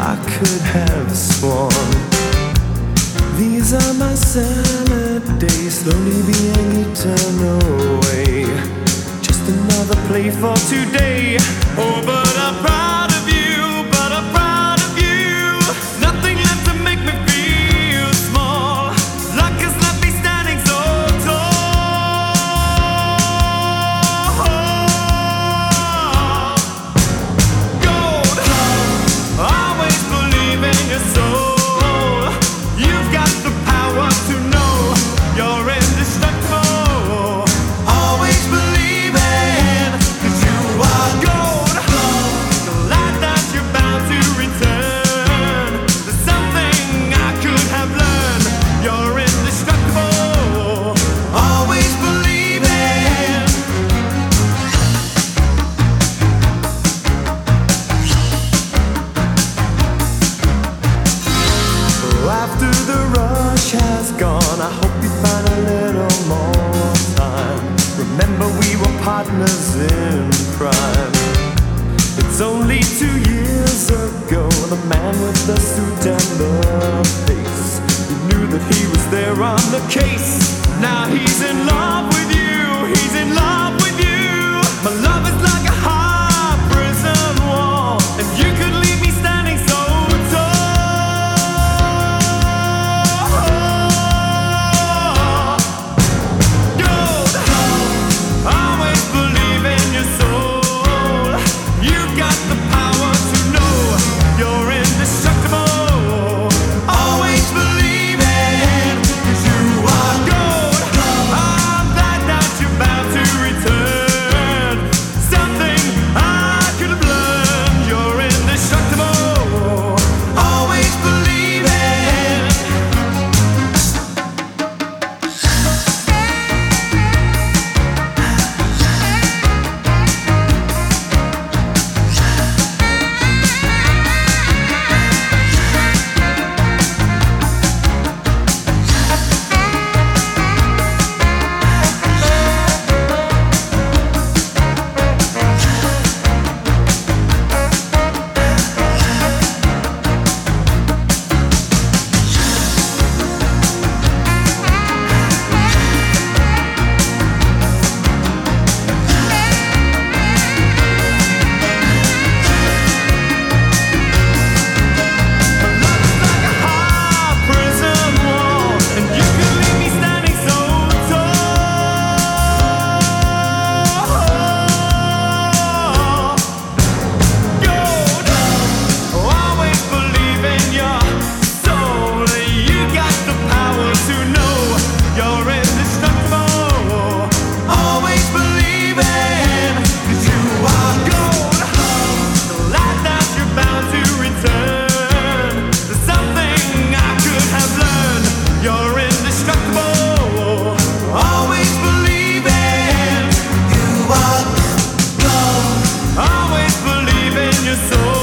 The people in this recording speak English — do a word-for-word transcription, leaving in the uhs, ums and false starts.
I could have sworn these are my salad days, slowly being eaten away. Just another play for today. Oh, but I'm proud of you, but I'm proud of you. Nothing left to make me feel small. Luck has left me standing so tall. Gold, always believe in your soul. You've got the power to know you're indestructible. Always believe in, 'cause you are gold. The light that you're bound to return. There's something I could have learned. You're indestructible. Always believe in. After the rush has gone, I hope you find a little more time. Remember we were partners in crime. It's only two years ago, the man with the suit and the face, who knew that he was there on the case. Now he's in love with you, he's in love with you. My love is like a high prison wall, and you could leave me standing so your soul.